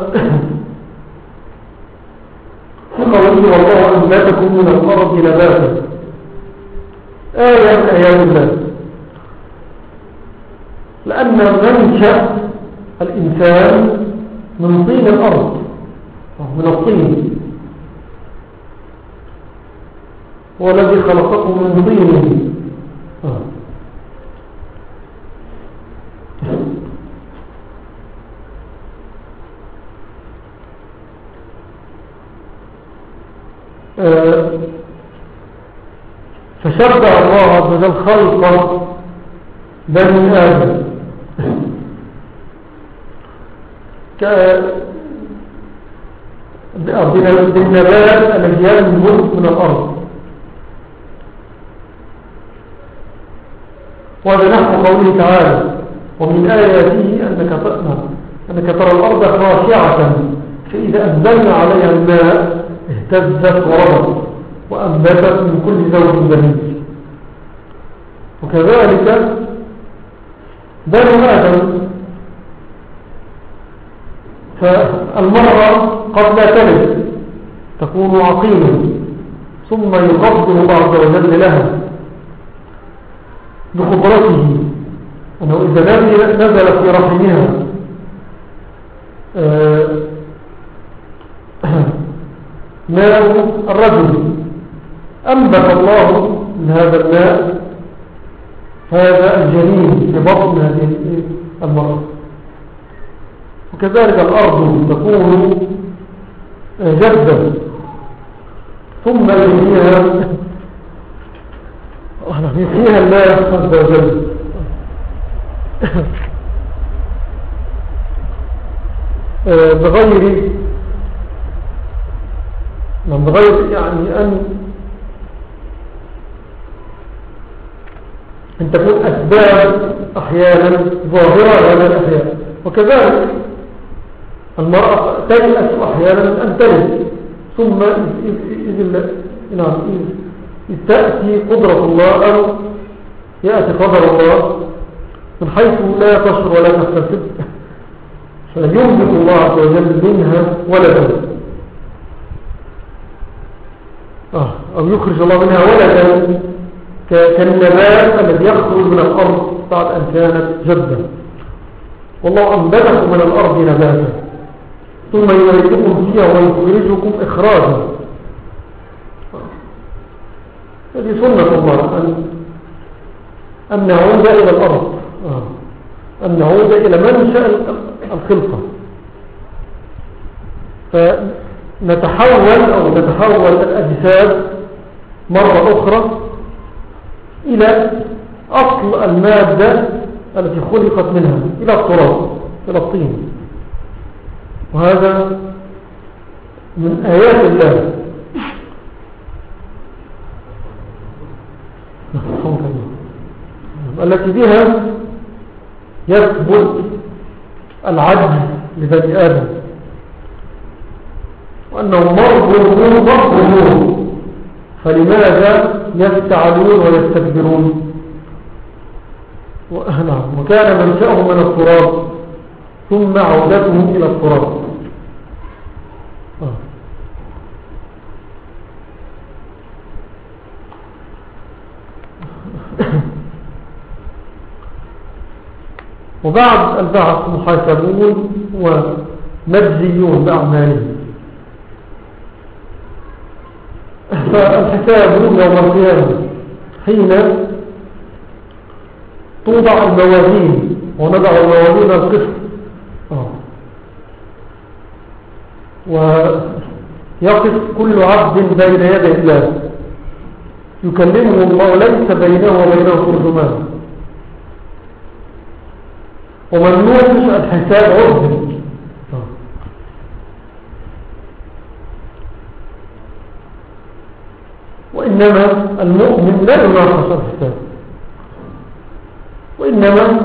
S2: في قوله: والله أنبتكم من الأرض نباتا، آية من آيات الله، لأن منشأ الإنسان من طين الأرض، من الطين، والذي خلقكم من طين. فشرع الله عز وجل خلق بني آدم بالنبات الذي ينبت من الأرض. وهذا نحو قوله تعالى: ومن آياته أنك أنك ترى الأرض خاشعة فإذا أنزلنا عليها الماء اهتزت وربت وأنبتت من كل زوج بهيج. وكذلك بني آدم، فالمرأة قد لا تلد تكون عقيمة، ثم يقدر الله عز وجل لها بقدرته أنه إذا نزل في رحمها ماء الرجل، أنبت الله من هذا الماء هذا الجنين في بطن هذه المرأة. وكذلك الأرض تكون جدا، ثم يحييها يحييها الله عز وجل. بغير بغير يعني أن أن تكون أسباب أحيانا ظاهرة هذا الأحيان. وكذلك المرأة تيأس أحيانا أن تلد، ثم إذ تأتي قدرة الله أو يأتي قدر الله من حيث لا تشعر ولا تحتسب، فينبت الله عز وجل منها ولدا، آه أو يخرج الله منها ولدا كالنبات الذي يخرج من الأرض بعد أن كانت جدا. والله أنبتكم من الأرض نباتا ثم يميتكم فيها ويخرجكم إخراجا. هذه سنة الله أن, أن نعود إلى الأرض، آه. أن نعود إلى منشأ الخلقة، فنتحول أو نتحول الأجساد مرة أخرى إلى أصل المادة التي خلقت منها، إلى التراب، إلى الطين. وهذا من آيات الله التي بها يثبت العجز لبني آدم، وأنه مرضون مرضون، فلماذا يفتعلون ويستكبرون؟ وكان منشأهم من التراب ثم عودتهم إلى التراب. وبعد البعث محاسبون ومجزيون بأعمالهم. فالحساب يوم القيامة حين توضع الموازين ونضع الموازين القسط، ويقف كل عبد بين يدي الله يكلمه الله ليس بينه وبينه ترجمان، ومن يوفش الحساب عرض. وإنما المؤمن لا يناقش الحساب، وإنما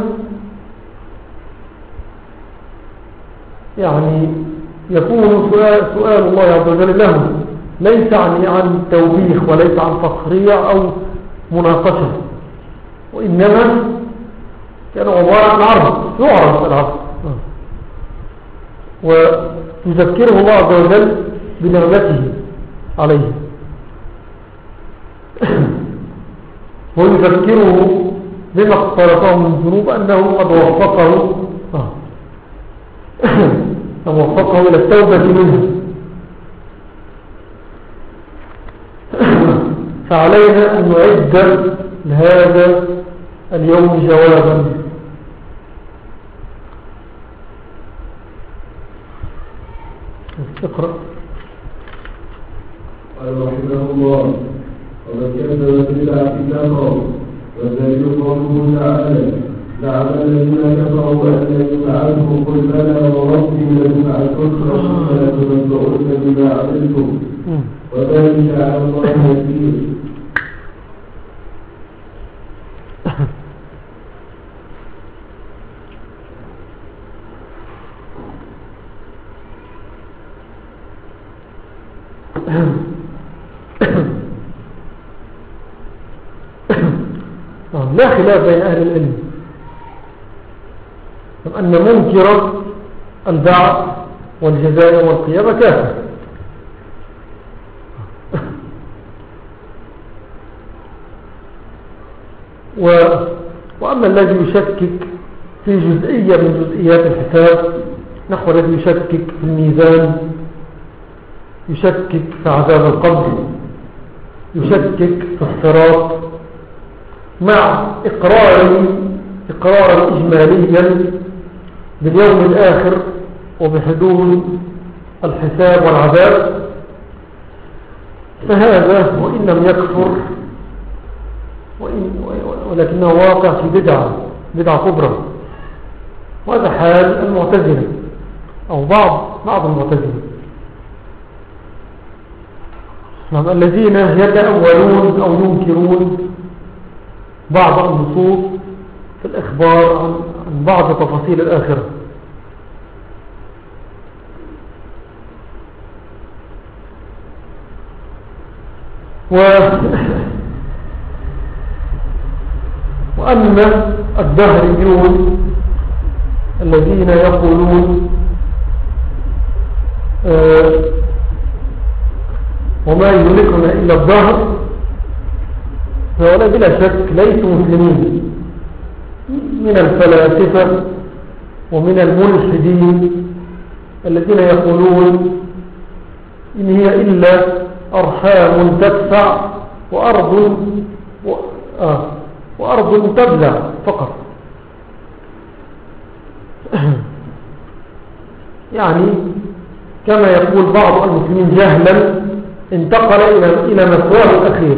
S2: يعني يكون سؤال, سؤال الله عز وجل له ليس عن, عن توبيخ وليس عن تصريع أو مناقشة، وإنما كان عبارة عن عرض، يعرض العرض، ويذكره الله عز وجل بنعمته عليه، ويذكره بما اقترفه من ذنوب أنه قد وفقه ووفقه إلى التوبة منه. فعلينا أن نعد لهذا اليوم جوابا. اقرأ.
S1: قال رحمه الله: ومن كذب بالبعث كفر، والدليل قوله تعالى: زعم الذين كفروا أن لن يبعثوا، قل بلى وربي لتبعثن ثم لتنبؤن بما عملتم وذلك على الله يسير.
S2: لا خلاف بين أهل العلم أن منكر البعث والجزاء والقيامة كافر، و... وأما الذي يشكك في جزئية من جزئيات الحساب نحو الذي يشكك في الميزان، يشكك في عذاب القبر، يشكك في الصراط، مع إقرار إقرار إجماليا باليوم الآخر وبحدود الحساب والعذاب، فهذا وإن لم يكفر ولكنه واقع في بدعة بدعة كبرى، وهذا حال المعتزلة أو بعض بعض المعتزلة. نعم، الذين يتأولون أو ينكرون بعض النصوص في الإخبار عن, عن بعض تفاصيل الآخرة. و وأما الدهريون الذين يقولون آه وما يهلكنا إلا الدهر، فهؤلاء بلا شك ليسوا مسلمين، من الفلاسفة ومن الملحدين الذين يقولون إن هي إلا أرحام تدفع وأرض و... آه وأرض تبلع فقط. يعني كما يقول بعض المسلمين جهلا انتقل إلى مثواه الأخير،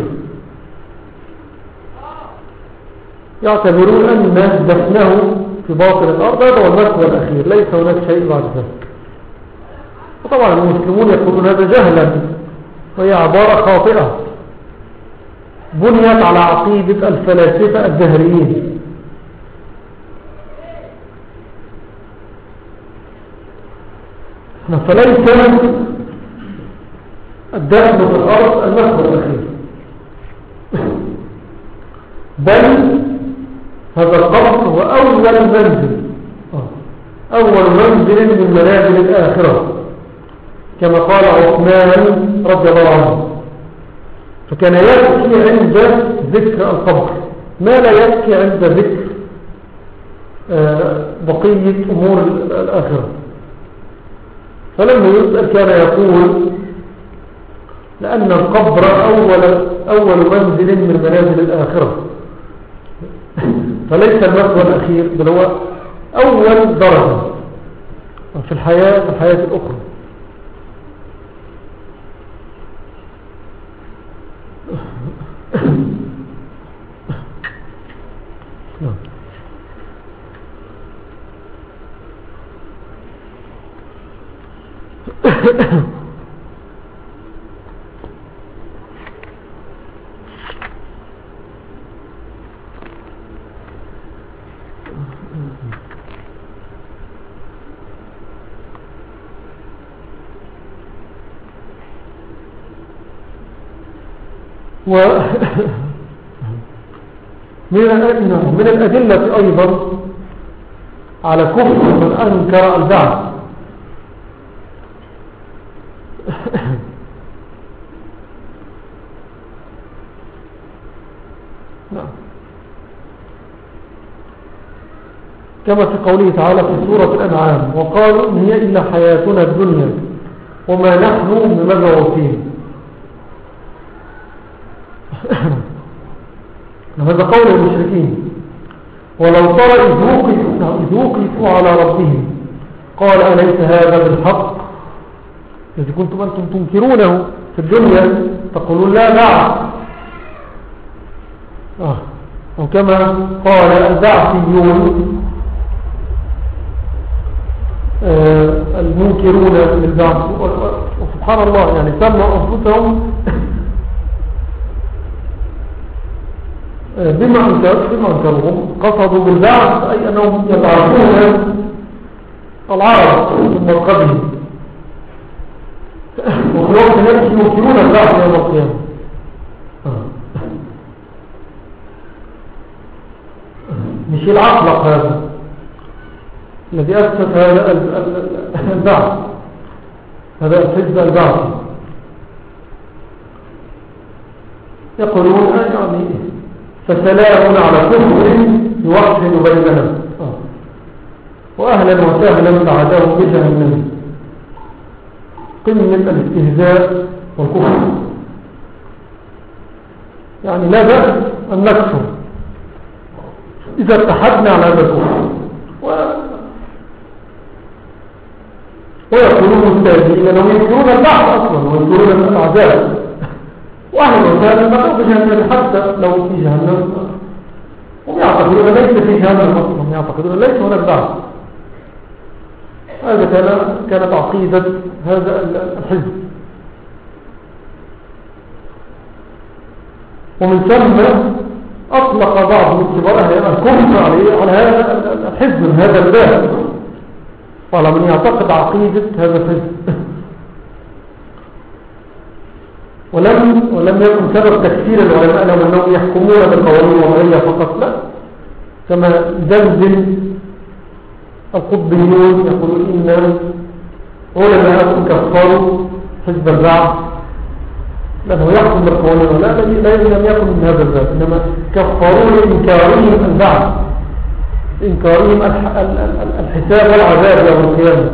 S2: يعتبرون أن دفنه في باطن الأرض هذا هو المثوى الأخير، ليس هناك شيء بعد ذلك. وطبعا المسلمون يقولون هذا جهلا، وهي عبارة خاطئة بنيت على عقيدة الفلاسفة الدهريين. فليس الدفن في الأرض المثوى الأخير، بل هذا القبر هو أول منزل أول منزل من منازل الآخرة، كما قال عثمان رضي الله عنه. فكان يبكي عند ذكر القبر ما لا يبكي عند ذكر بقية أمور الآخرة. فلما يسأل كان يقول لأن القبر أول, أول منزل من منازل الآخرة، فليس المثوى الأخير بل هو أول درجة في الحياة في الحياة الأخرى. و من الأدلة أيضا على كفر من أنكر البعث كما في قوله تعالى في سورة الأنعام وقالوا إن هي إلا حياتنا الدنيا وما نحن بمبعوثين. هذا قول المشركين. ولو ترى إذ وقفوا على ربهم قال أليس هذا بالحق الذي كنتم أنتم تنكرونه في الدنيا تقولون لا بعث. آه. وكما قال البعثيون آه المنكرون للبعث، وسبحان الله يعني سموا أنفسهم بما أنكرهم قصدوا بالبعث أي أنهم يبعثون العرب ثم القبل، وفي وقت نفسه ينكرون البعث يوم القيامة. مش العقلق هذا الذي أسس هذا البعث، هذا الحزب البعث. يقولون يعني فسلام على كفر يوحد بيننا وأهلا وسهلا بعدهم بجهنم. قمة الاستهزاء والكفر. يعني لا بأس أن نكفر إذا اتحدنا على هذا الكفر. و... ويقولون مستهزئين أنهم ينكرون البعث أصلا وينكرون الأعداء، وأهلا وسهلا بعدهم بجهنم حتى لو في جهنم هم يعتقدون ليس في جهنم أصلا، يعتقدون ليس هناك بعث. هذا كان كانت عقيدة هذا الحزب. ومن ثم أطلق بعض من كبار أهل الكفر على هذا الحزب من هذا الباب، وعلى من يعتقد عقيدة هذا الحزب. ولم ولم يكن سبب تكفير العلماء لهم أنهم يحكمون بالقوانين الوضعية فقط، لا، كما دلدل القطبيون يقولون إن علماء كفروا حزب البعث لأنه يحكم بالقوانين، لا لم يكن من هذا الباب، إنما كفروا لإنكارهم البعث، إنكارهم الحساب والعذاب يوم القيامة.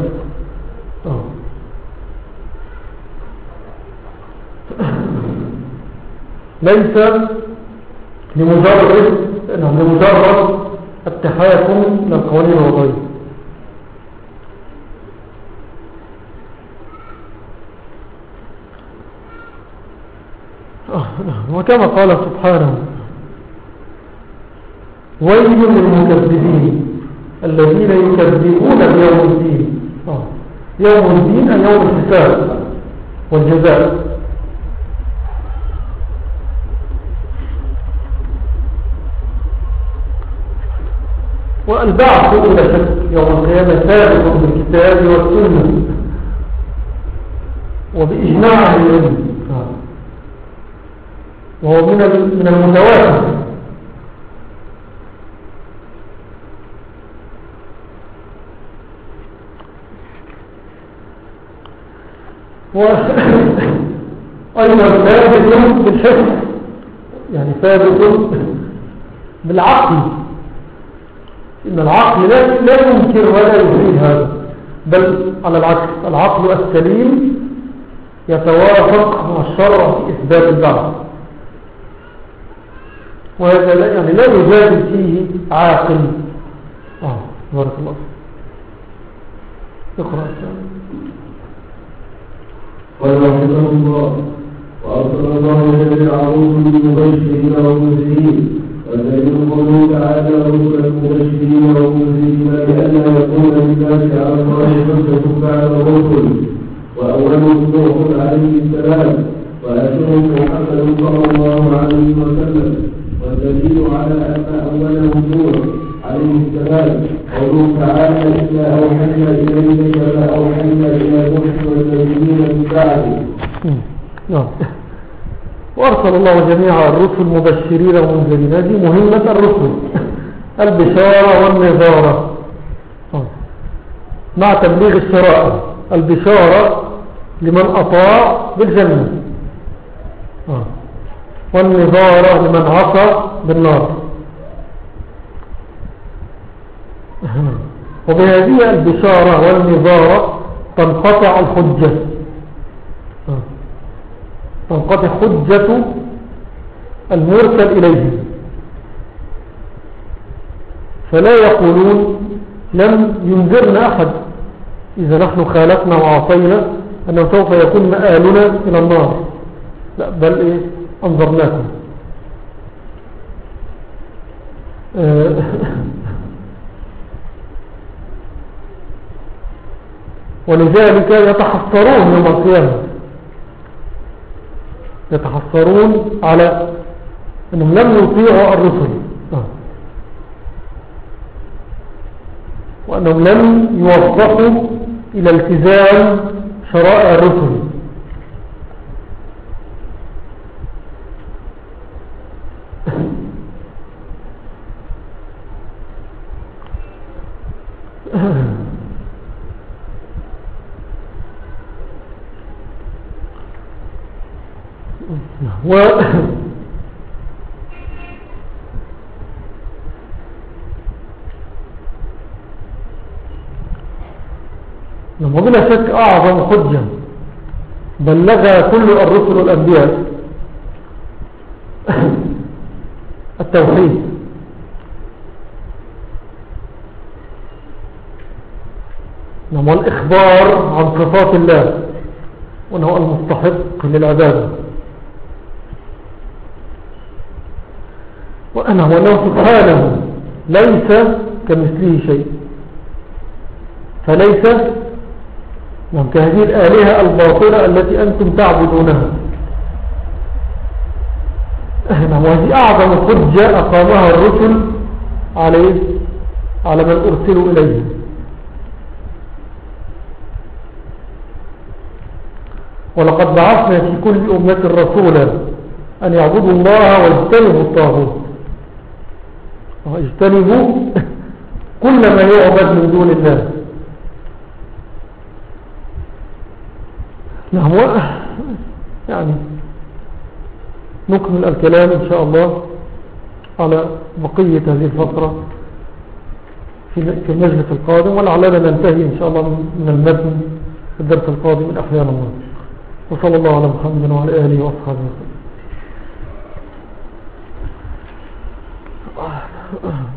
S2: ليس لمجرد لمجرد التحاكم للقوانين الوضعية. وكما قال سبحانه: ويل للمكذبين الذين يكذبون بيوم الدين. يوم الدين أي يوم الحساب والجزاء. والبعث إلى شك يوم القيامة ثابت بالكتاب والسنة وبإجماع العلم، وهو من من المتواتر. وأيضا ثابت بالحس، يعني ثابت بالعقل، إن العقل لا ينكر ولا يفيد هذا، بل على العكس العقل السليم يتوافق مع الشرع في إثبات البعث، وهذا لا يعني لا يجادل فيه عاقل. آه بارك الله. اقرأ.
S1: قال رحمه الله: وأرسل الله جميع رسله مبشرين ومنذرين، والدليل قوله تعالى: رسلا مبشرين ومنذرين لئلا يكون للناس على الله حجة بعد الرسل، وأولهم نوح عليه السلام، وآخرهم محمد صلى الله عليه وسلم. والدليل على أن أولهم نوح عليه السلام قوله تعالى: إنا أوحينا إليك كما أوحينا إلى نوح والنبيين من بعده.
S2: نعم. وأرسل الله جميع الرسل مبشرين ومنذرين. هذه مهمة الرسل، البشارة والنذارة مع تبليغ الشرائع. البشارة لمن أطاع بالجنة، والنذارة لمن عصى بالنار. وبهذه البشارة والنذارة تنقطع الحجة، تنقطع حجة المرسل إليه، فلا يقولون لم ينذرنا أحد إذا نحن خالفنا وعصينا أنه سوف يكون مآلنا إلى النار، لا، بل إيه؟ أنظرناكم. ولذلك يتحسرون يوم القيامة، يتحسرون على أنهم لم يطيعوا الرسل، وأنهم لم يوظفوا إلى التزام شرائع الرسل. و وبلا شك أعظم حجة بلغ كل الرسل والأنبياء التوحيد، والإخبار عن صفات الله وأنه المستحق للعبادة، وأنه سبحانه ليس كمثله شيء. فليس نعم كهذه الآلهة الباطلة التي أنتم تعبدونها. نعم وهذه أعظم حجة أقامها الرسل عليه على من أرسلوا إليه. ولقد بعثنا في كل أمة رسولا أن يعبدوا الله واجتنبوا الطاغوت. اجتنبوا كل ما يعبد من دون الله. نعم يعني نكمل الكلام إن شاء الله على بقية هذه الفترة في المجلس القادم، ولعلنا ننتهي إن شاء الله من المتن في الدرس القادم من أحيان الله. وصلى الله على محمد وعلى آله وأصحابه وسلم.